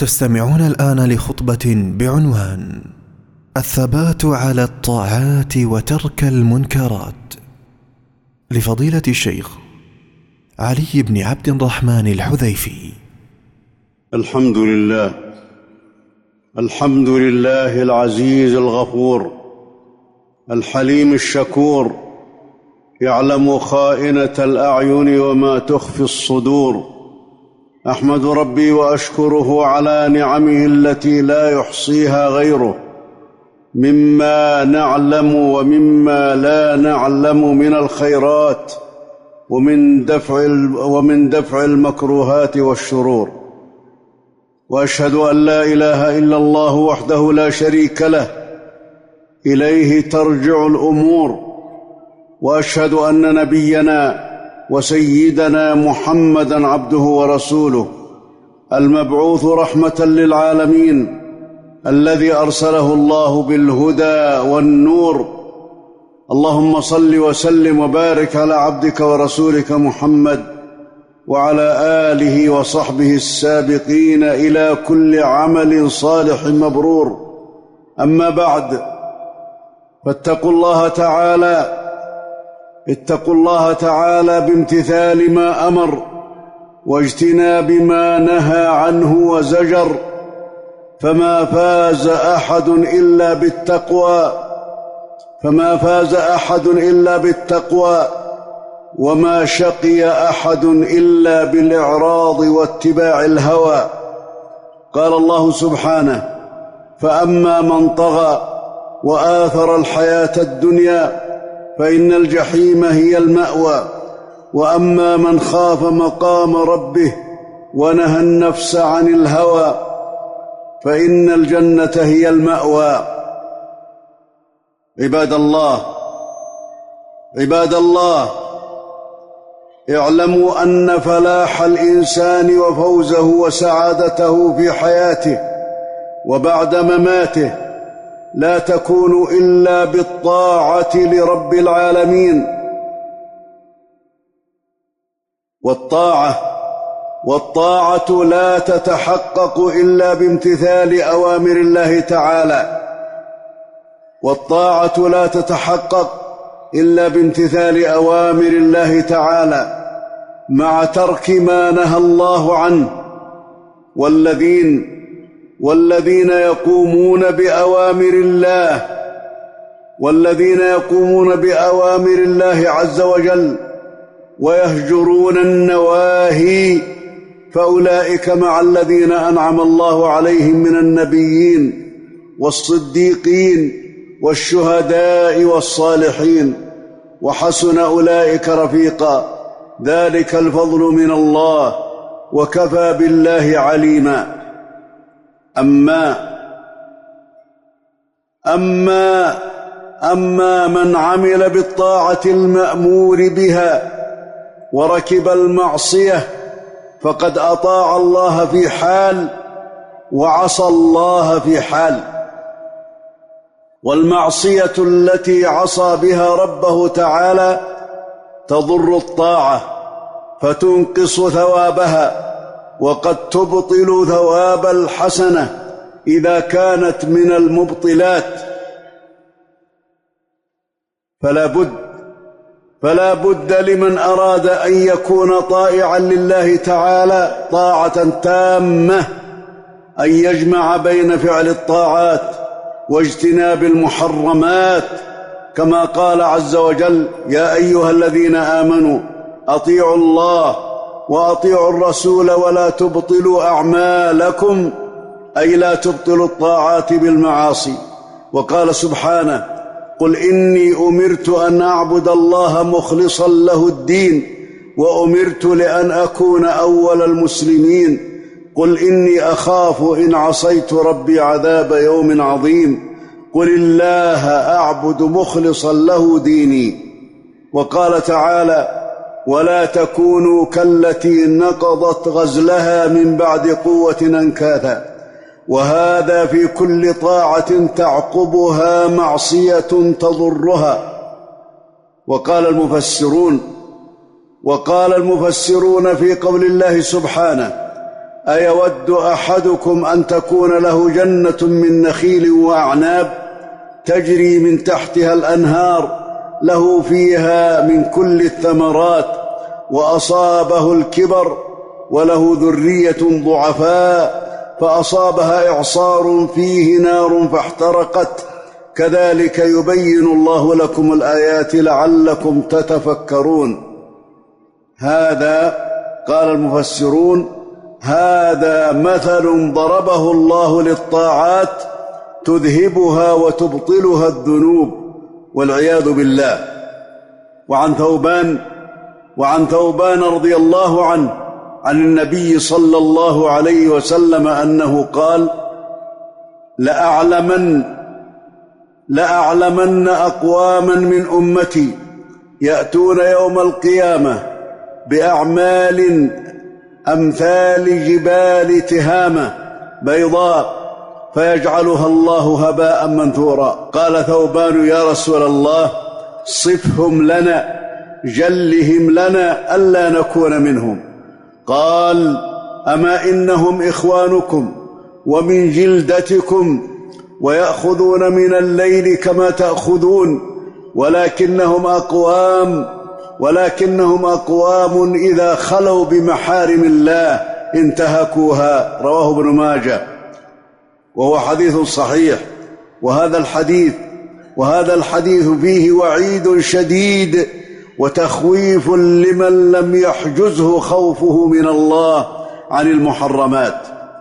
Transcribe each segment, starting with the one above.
تستمعون الآن لخطبة بعنوان الثبات على الطاعات وترك المنكرات لفضيلة الشيخ علي بن عبد الرحمن الحذيفي. الحمد لله العزيز الغفور الحليم الشكور، يعلم خائنة الأعين وما تخفي الصدور. أحمد ربي وأشكره على نعمه التي لا يحصيها غيره، مما نعلم ومما لا نعلم من الخيرات، ومن دفع المكروهات والشرور. وأشهد أن لا إله إلا الله وحده لا شريك له، إليه ترجع الأمور. وأشهد أن نبينا وسيدنا محمدًا عبده ورسوله، المبعوث رحمة للعالمين، الذي أرسله الله بالهدى والنور. اللهم صل وسلم وبارك على عبدك ورسولك محمد وعلى آله وصحبه السابقين إلى كل عمل صالح مبرور. أما بعد، فاتقوا الله تعالى بامتثال ما أمر واجتناب ما نهى عنه وزجر، فما فاز أحد إلا بالتقوى وما شقي أحد إلا بالإعراض واتباع الهوى. قال الله سبحانه: فأما من طغى وآثر الحياة الدنيا فإن الجحيم هي المأوى، وأما من خاف مقام ربه ونهى النفس عن الهوى فإن الجنة هي المأوى. عباد الله، اعلموا أن فلاح الإنسان وفوزه وسعادته في حياته وبعد مماته لا تكون إلا بالطاعة لرب العالمين. والطاعة لا تتحقق إلا بامتثال أوامر الله تعالى، مع ترك ما نهى الله عنه. والذين يقومون بأوامر الله عز وجل ويهجرون النواهي فأولئك مع الذين أنعم الله عليهم من النبيين والصديقين والشهداء والصالحين، وحسن أولئك رفيقا. ذلك الفضل من الله، وكفى بالله عليما. أما من عمل بالطاعة المأمور بها وركب المعصية فقد أطاع الله في حال وعصى الله في حال. والمعصية التي عصى بها ربه تعالى تضر الطاعة فتنقص ثوابها، وقد تبطل ثواب الحسنة إذا كانت من المبطلات. فلا بد لمن أراد أن يكون طائعا لله تعالى طاعة تامة أن يجمع بين فعل الطاعات واجتناب المحرمات، كما قال عز وجل: يا أيها الذين آمنوا أطيعوا الله وأطيعوا الرسول ولا تبطلوا أعمالكم، أي لا تبطلوا الطاعات بالمعاصي. وقال سبحانه: قل إني أمرت أن أعبد الله مخلصا له الدين وأمرت لأن أكون أول المسلمين. قل إني أخاف إن عصيت ربي عذاب يوم عظيم. قل الله أعبد مخلصا له ديني. وقال تعالى: ولا تكونوا كالتي نقضت غزلها من بعد قوة أنكاثا. وهذا في كل طاعة تعقبها معصية تضرها. وقال المفسرون في قول الله سبحانه: أيود أحدكم أن تكون له جنة من نخيل وأعناب تجري من تحتها الأنهار له فيها من كل الثمرات وأصابه الكبر وله ذرية ضعفاء فأصابها إعصار فيه نار فاحترقت كذلك يبين الله لكم الآيات لعلكم تتفكرون. هذا قال المفسرون هذا مثل ضربه الله للطاعات تذهبها وتبطلها الذنوب والعياذ بالله. وعن ثوبان رضي الله عنه عن النبي صلى الله عليه وسلم أنه قال لأعلمن أقواما من أمتي يأتون يوم القيامة بأعمال أمثال جبال تهامة بيضاء فيجعلها الله هباء منثورا. قال ثوبان يا رسول الله صفهم لنا جلهم لنا ألا نكون منهم. قال أما إنهم إخوانكم ومن جلدتكم ويأخذون من الليل كما تأخذون ولكنهم أقوام إذا خلوا بمحارم الله انتهكوها. رواه ابن ماجه وهو حديث صحيح. وهذا الحديث فيه وعيد شديد وتخويف لمن لم يحجزه خوفه من الله عن المحرمات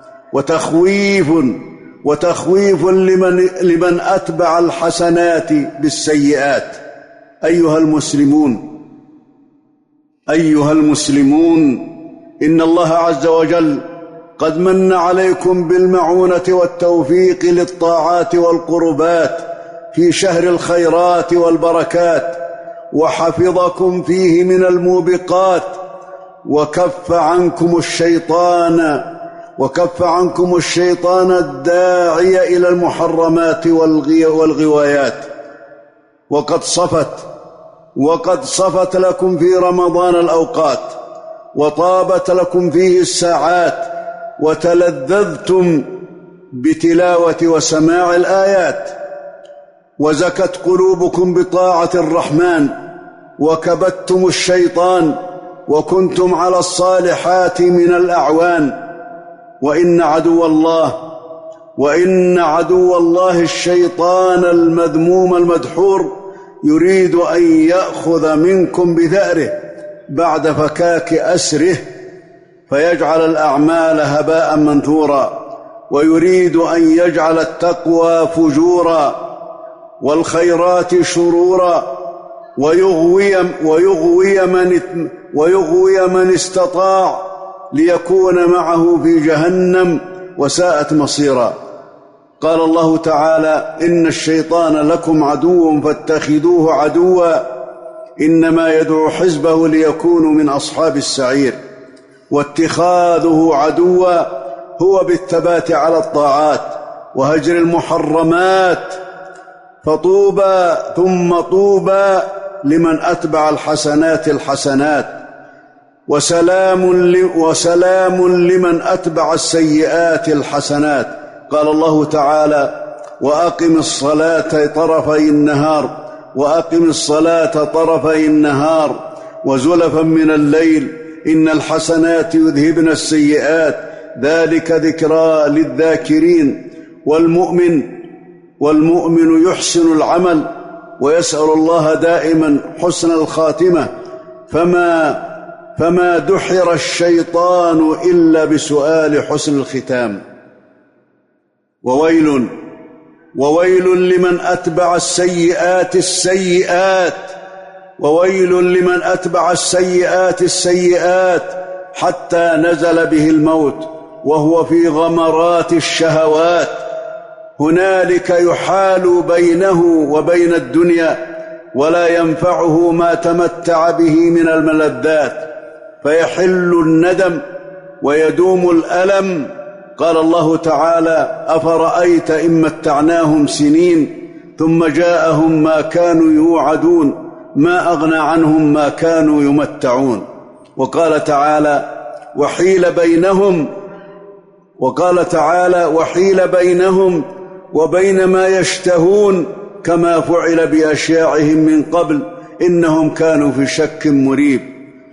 وتخويف لمن أتبع الحسنات بالسيئات. أيها المسلمون إن الله عز وجل قد من عليكم بالمعونة والتوفيق للطاعات والقربات في شهر الخيرات والبركات وحفظكم فيه من الموبقات وكف عنكم الشيطان الداعي إلى المحرمات والغوايات. وقد صفت لكم في رمضان الأوقات وطابت لكم فيه الساعات وتلذذتم بتلاوة وسماع الآيات وزكت قلوبكم بطاعة الرحمن وكبتم الشيطان وكنتم على الصالحات من الأعوان. وإن عدو الله الشيطان المذموم المدحور يريد أن يأخذ منكم بثأره بعد فكاك أسره فيجعل الأعمال هباء منثورا ويريد أن يجعل التقوى فجورا والخيرات شرورا ويغوي من استطاع ليكون معه في جهنم وساءت مصيرا. قال الله تعالى إن الشيطان لكم عدو فاتخذوه عدوا إنما يدعو حزبه ليكونوا من أصحاب السعير. واتخاذه عدوا هو بالثبات على الطاعات وهجر المحرمات. فطوبى ثم طوبى لمن أتبع الحسنات الحسنات وسلام لمن أتبع السيئات الحسنات. قال الله تعالى وأقم الصلاة طرفي النهار وزلفا من الليل إن الحسنات يذهبن السيئات ذلك ذكرى للذاكرين. والمؤمن يحسن العمل ويسأل الله دائما حسن الخاتمة فما دحر الشيطان إلا بسؤال حسن الختام. وويل لمن أتبع السيئات حتى نزل به الموت وهو في غمرات الشهوات. هنالك يحال بينه وبين الدنيا ولا ينفعه ما تمتع به من الملذات فيحل الندم ويدوم الألم. قال الله تعالى أفرأيت إن متعناهم سنين ثم جاءهم ما كانوا يوعدون ما أغنى عنهم ما كانوا يمتعون. وقال تعالى وحيل بينهم وقال تعالى: وحيل بينهم وبين ما يشتهون كما فعل بأشياعهم من قبل إنهم كانوا في شك مريب.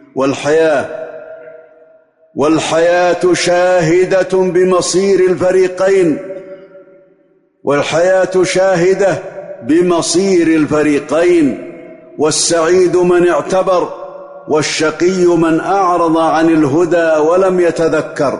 والحياة شاهدة بمصير الفريقين، والحياة شاهدة بمصير الفريقين، والسعيد من اعتبر والشقي من أعرض عن الهدى ولم يتذكر.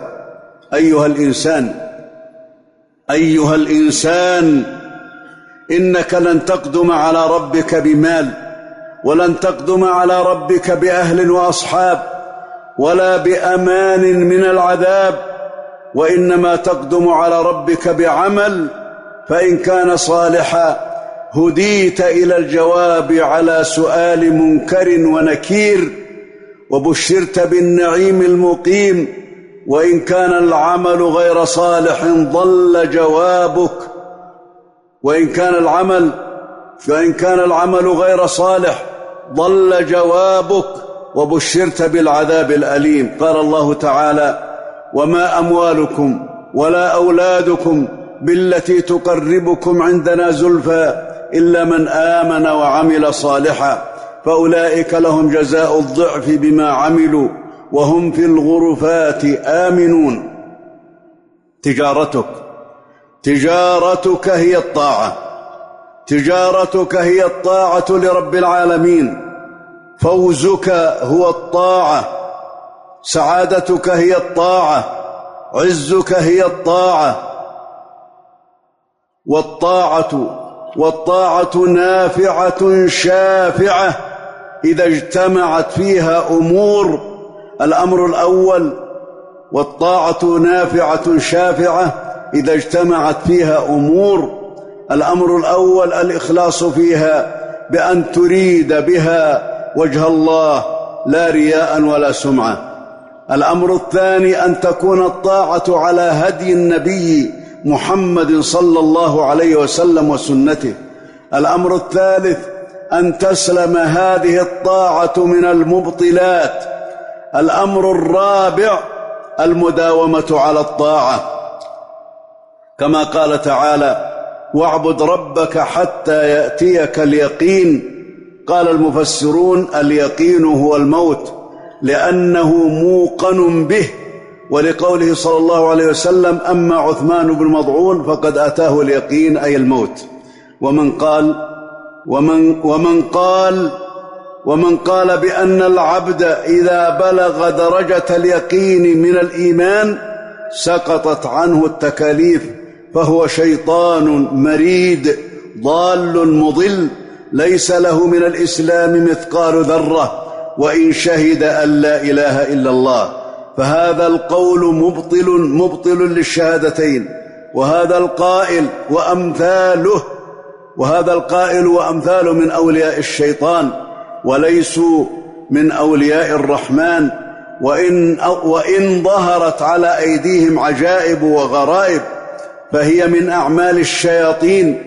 أيها الإنسان إنك لن تقدم على ربك بمال، ولن تقدم على ربك بأهل وأصحاب، ولا بأمان من العذاب، وإنما تقدم على ربك بعمل، فإن كان صالحا هديت إلى الجواب على سؤال منكر ونكير وبشرت بالنعيم المقيم، وإن كان العمل غير صالح ضل جوابك، وإن كان العمل غير صالح ضل جوابك وبشرت بالعذاب الأليم. قال الله تعالى: وما أموالكم ولا أولادكم بالتي تقربكم عندنا زلفى إلا من آمن وعمل صالحا فأولئك لهم جزاء الضعف بما عملوا وهم في الغرفات آمنون. تجارتك هي الطاعة، تجارتك هي الطاعة لرب العالمين، فوزك هو الطاعة، سعادتك هي الطاعة، عزك هي الطاعة. والطاعة نافعة شافعة إذا اجتمعت فيها أمور. الأمر الأول: والطاعة نافعة شافعة إذا اجتمعت فيها أمور. الأمر الأول: الإخلاص فيها بأن تريد بها وجه الله لا رياء ولا سمعة. الأمر الثاني: أن تكون الطاعة على هدي النبي محمد صلى الله عليه وسلم وسنته. الأمر الثالث: أن تسلم هذه الطاعة من المبطلات. الأمر الرابع: المداومة على الطاعة، كما قال تعالى: واعبد ربك حتى يأتيك اليقين. قال المفسرون: اليقين هو الموت، لأنه موقن به، ولقوله صلى الله عليه وسلم: أما عثمان بن مضعون فقد أتاه اليقين، أي الموت. ومن قال بأن العبد إذا بلغ درجة اليقين من الإيمان سقطت عنه التكاليف فهو شيطان مريد ضال مضل ليس له من الإسلام مثقال ذرة وإن شهد أن لا إله إلا الله. فهذا القول مبطل للشهادتين، وهذا القائل وأمثاله من أولياء الشيطان وليسوا من أولياء الرحمن. وإن ظهرت على أيديهم عجائب وغرائب فهي من أعمال الشياطين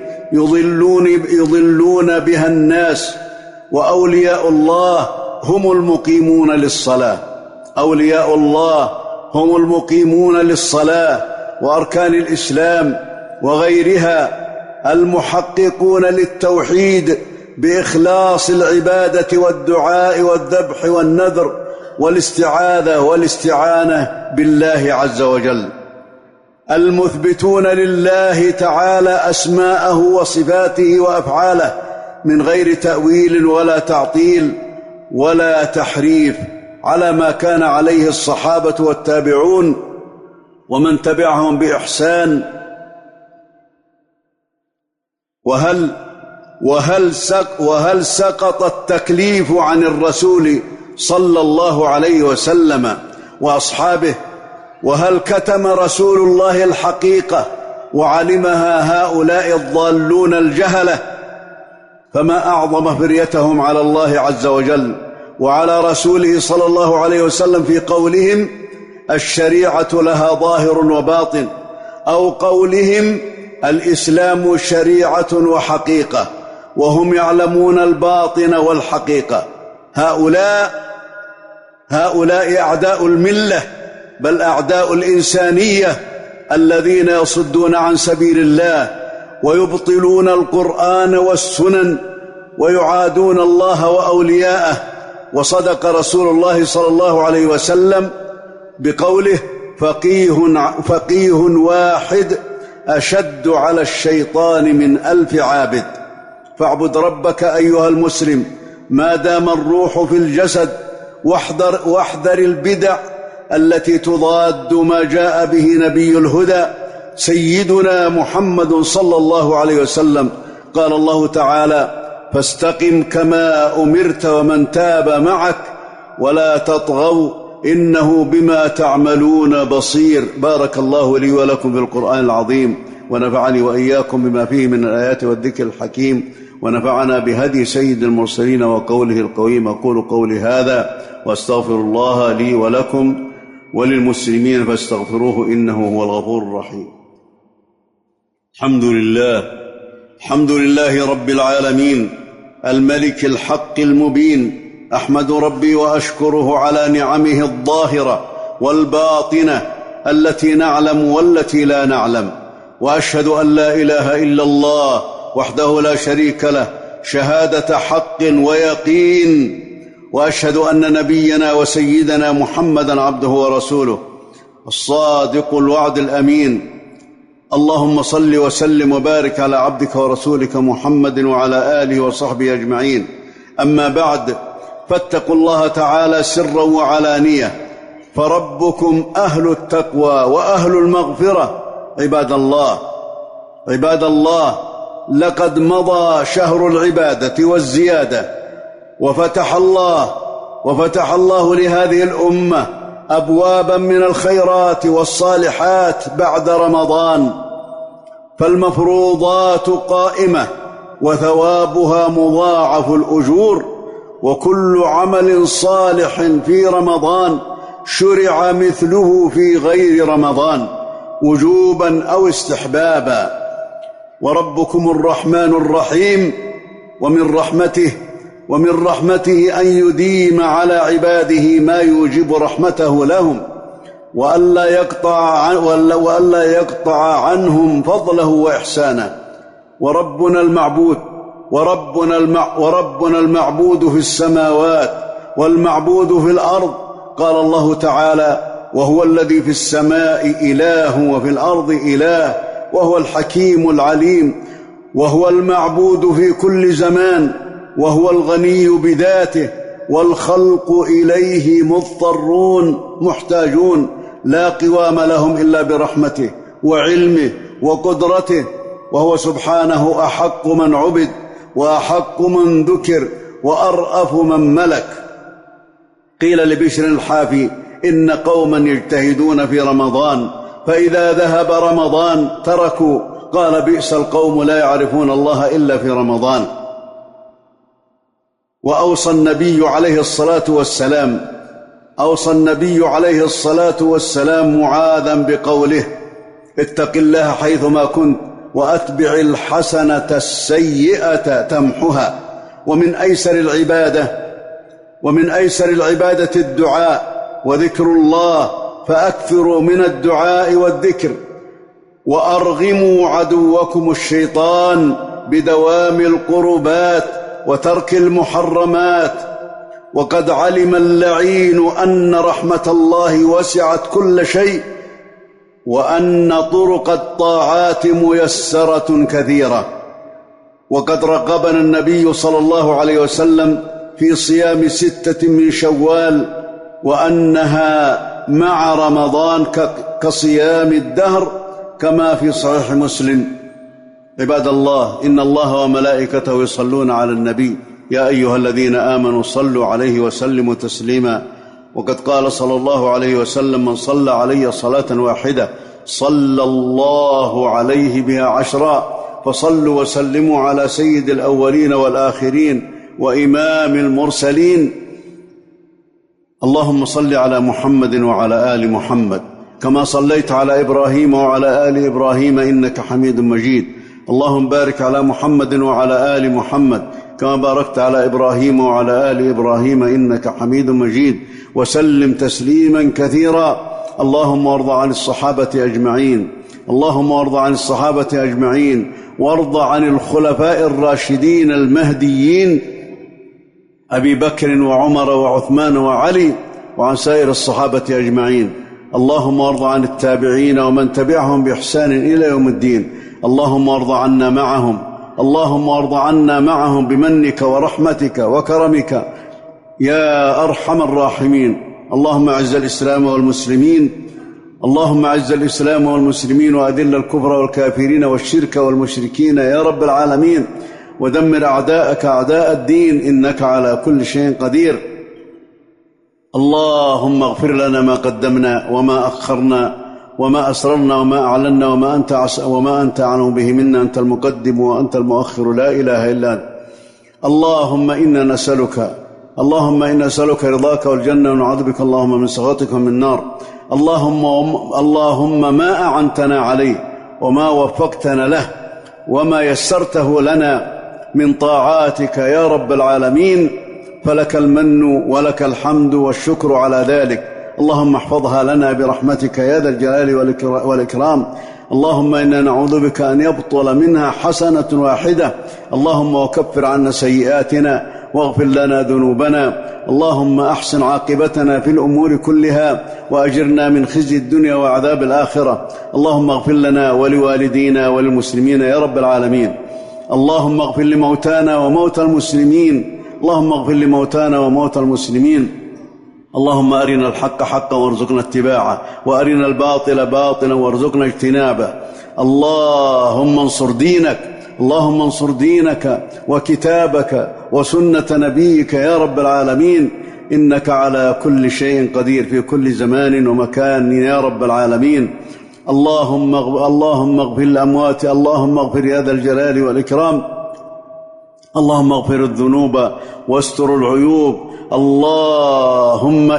يضلون بها الناس. وأولياء الله هم المقيمون للصلاة، أولياء الله هم المقيمون للصلاة وأركان الإسلام وغيرها، المحققون للتوحيد بإخلاص العبادة والدعاء والذبح والنذر والاستعاذة والاستعانة بالله عز وجل، المثبتون لله تعالى أسماءه وصفاته وأفعاله من غير تأويل ولا تعطيل ولا تحريف، على ما كان عليه الصحابة والتابعون ومن تبعهم بإحسان. وهل سقط التكليف عن الرسول صلى الله عليه وسلم وأصحابه؟ وهل كتم رسول الله الحقيقة وعلمها هؤلاء الضالون الجهلة؟ فما أعظم فريتهم على الله عز وجل وعلى رسوله صلى الله عليه وسلم في قولهم: الشريعة لها ظاهر وباطن، أو قولهم: الإسلام شريعة وحقيقة، وهم يعلمون الباطن والحقيقة. هؤلاء أعداء الملة، بل أعداء الإنسانية، الذين يصدون عن سبيل الله ويبطلون القرآن والسنن ويعادون الله وأولياءه. وصدق رسول الله صلى الله عليه وسلم بقوله: فقيه واحد أشد على الشيطان من 1000 عابد. فاعبد ربك أيها المسلم ما دام الروح في الجسد، واحذر البدع التي تضاد ما جاء به نبي الهدى سيدنا محمد صلى الله عليه وسلم. قال الله تعالى: فاستقم كما أمرت ومن تاب معك ولا تطغوا إنه بما تعملون بصير. بارك الله لي ولكم في القرآن العظيم، ونفعني وإياكم بما فيه من الآيات والذكر الحكيم، ونفعنا بهدي سيد المرسلين وقوله القويم. أقول قولي هذا وأستغفر الله لي ولكم وللمسلمين فاستغفروه إنه هو الغفور الرحيم. الحمد لله رب العالمين، الملك الحق المبين. أحمد ربي وأشكره على نعمه الظاهرة والباطنة التي نعلم والتي لا نعلم، وأشهد أن لا إله إلا الله وحده لا شريك له شهادة حق ويقين، وأشهد أن نبينا وسيدنا محمدًا عبده ورسوله الصادق الوعد الأمين. اللهم صل وسلم وبارك على عبدك ورسولك محمد وعلى آله وصحبه أجمعين. أما بعد، فاتقوا الله تعالى سرا وعلانية، فربكم أهل التقوى وأهل المغفرة. عباد الله، لقد مضى شهر العبادة والزيادة، وفتح الله لهذه الأمة أبوابا من الخيرات والصالحات بعد رمضان، فالمفروضات قائمة وثوابها مضاعف الأجور، وكل عمل صالح في رمضان شرع مثله في غير رمضان وجوبا أو استحبابا. وربكم الرحمن الرحيم، ومن رحمته أن يديم على عباده ما يوجب رحمته لهم، وألا يقطع عنهم فضله وإحسانه. وربنا المعبود في السماوات والمعبود في الأرض. قال الله تعالى: وهو الذي في السماء إله وفي الأرض إله وهو الحكيم العليم. وهو المعبود في كل زمان، وهو الغني بذاته، والخلق إليه مضطرون محتاجون، لا قوام لهم إلا برحمته وعلمه وقدرته. وهو سبحانه أحق من عبد وأحق من ذكر وأرأف من ملك. قيل لبشر الحافي: إن قوما يجتهدون في رمضان فإذا ذهب رمضان تركوا. قال: بئس القوم لا يعرفون الله إلا في رمضان. وأوصى النبي عليه الصلاة والسلام معاذا بقوله: اتق الله حيثما كنت وأتبع الحسنة السيئة تمحها. ومن أيسر العبادة الدعاء وذكر الله، فأكثروا من الدعاء والذكر. وأرغموا عدوكم الشيطان بدوام القربات وترك المحرمات. وقد علم اللعين أن رحمة الله وسعت كل شيء، وأن طرق الطاعات ميسرة كثيرة. وقد رغبنا النبي صلى الله عليه وسلم في صيام 6 من شوال، وأنها مع رمضان كصيام الدهر، كما في صحيح مسلم. عباد الله، إن الله وملائكته يصلون على النبي، يا أيها الذين آمنوا صلوا عليه وسلموا تسليما. وقد قال صلى الله عليه وسلم: من صلى علي صلاة واحدة صلى الله عليه بها 10. فصلوا وسلموا على سيد الأولين والآخرين وإمام المرسلين. اللهم صل على محمد وعلى آل محمد كما صليت على إبراهيم وعلى آل إبراهيم إنك حميد مجيد. اللهم بارك على محمد وعلى آل محمد كما باركت على إبراهيم وعلى آل إبراهيم إنك حميد مجيد، وسلم تسليما كثيرا. اللهم وارض عن الصحابة أجمعين اللهم وارض عن الصحابة أجمعين، وارض عن الخلفاء الراشدين المهديين أبي بكر وعمر وعثمان وعلي، وعن سائر الصحابة أجمعين. اللهم وارض عن التابعين ومن تبعهم بإحسان إلى يوم الدين. اللهم وارض عنا معهم، اللهم وارض عنا معهم بمنك ورحمتك وكرمك يا أرحم الراحمين. اللهم أعز الإسلام والمسلمين، اللهم أعز الإسلام والمسلمين، وأذل الكفر والكافرين والشرك والمشركين يا رب العالمين، ودمر أعداءك أعداء الدين، إنك على كل شيء قدير. اللهم اغفر لنا ما قدمنا وما أخرنا وما أسررنا وما أعلنا وما أنت أعلم به منا، أنت المقدم وأنت المؤخر، لا إله إلا أنت. اللهم إنا نسألك رضاك والجنة، ونعوذ بك اللهم من سخطك ومن النار. اللهم ما أعنتنا عليه وما وفقتنا له وما يسرته لنا من طاعاتك يا رب العالمين، فلك المن ولك الحمد والشكر على ذلك. اللهم احفظها لنا برحمتك يا ذا الجلال والإكرام. اللهم إنا نعوذ بك أن يبطل منها حسنة واحدة. اللهم وكفر عنا سيئاتنا واغفر لنا ذنوبنا. اللهم أحسن عاقبتنا في الأمور كلها، وأجرنا من خزي الدنيا وعذاب الآخرة. اللهم اغفر لنا ولوالدينا وللمسلمين يا رب العالمين. اللهم اغفر لموتانا وموتى المسلمين، اللهم اغفر لموتانا وموتى المسلمين. اللهم أرنا الحق حقا وارزقنا اتباعه، وأرنا الباطل باطلا وارزقنا اجتنابه. اللهم انصر دينك وكتابك وسنة نبيك يا رب العالمين، إنك على كل شيء قدير في كل زمان ومكان يا رب العالمين. اللهم اغفر الأموات، اللهم اغفر يا ذا الجلال والإكرام. اللهم اغفر الذنوب واستر العيوب. اللهم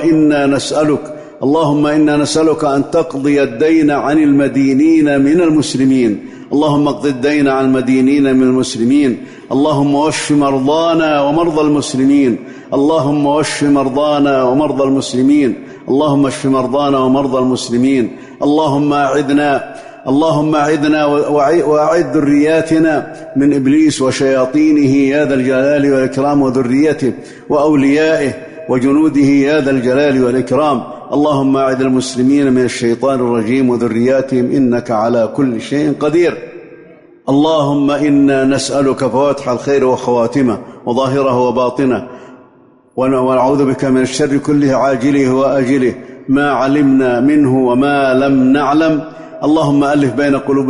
إنا نسألك أن تقضي الدين عن المدينين من المسلمين. اللهم اقض الدين عن المدينين من المسلمين. اللهم واشف مرضانا ومرضى المسلمين. اللهم واشف مرضانا ومرضى المسلمين. اللهم اشف مرضانا ومرضى المسلمين. اللهم أعذنا وأعذ ذرياتنا من إبليس وشياطينه يا ذا الجلال والإكرام، وذريته وأوليائه وجنوده يا ذا الجلال والإكرام. اللهم أعذ المسلمين من الشيطان الرجيم وذرياتهم، إنك على كل شيء قدير. اللهم إنا نسألك فواتح الخير وخواتمه وظاهره وباطنه، ونعوذ بك من الشر كله عاجله وآجله، ما علمنا منه وما لم نعلم. اللهم ألف بين قلوب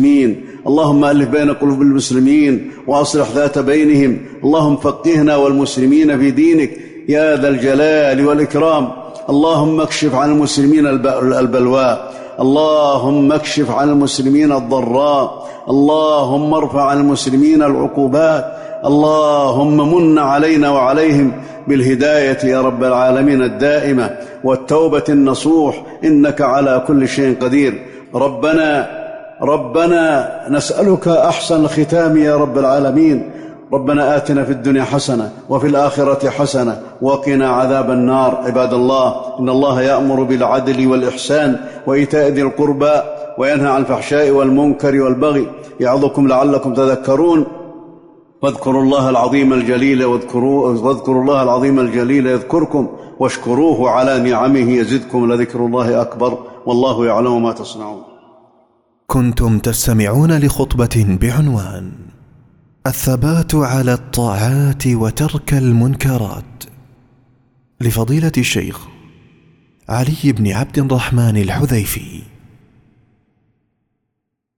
المسلمين وأصلح ذات بينهم. اللهم فقهنا والمسلمين في دينك يا ذا الجلال والإكرام. اللهم اكشف عن المسلمين البلواء، اللهم اكشف عن المسلمين الضراء، اللهم ارفع عن المسلمين العقوبات. اللهم من علينا وعليهم بالهداية يا رب العالمين الدائمة والتوبة النصوح، إنك على كل شيء قدير. ربنا نسألك أحسن الختام يا رب العالمين. ربنا آتنا في الدنيا حسنة وفي الآخرة حسنة وقنا عذاب النار. عباد الله، إن الله يأمر بالعدل والإحسان وإيتاء ذي القربى وينهى عن الفحشاء والمنكر والبغي، يعظكم لعلكم تذكرون. واذكروا الله العظيم الجليل يذكركم، واشكروه على نعمه يزدكم، لذكر الله أكبر، والله يعلم ما تصنعون. كنتم تستمعون لخطبة بعنوان الثبات على الطاعات وترك المنكرات لفضيلة الشيخ علي بن عبد الرحمن الحذيفي.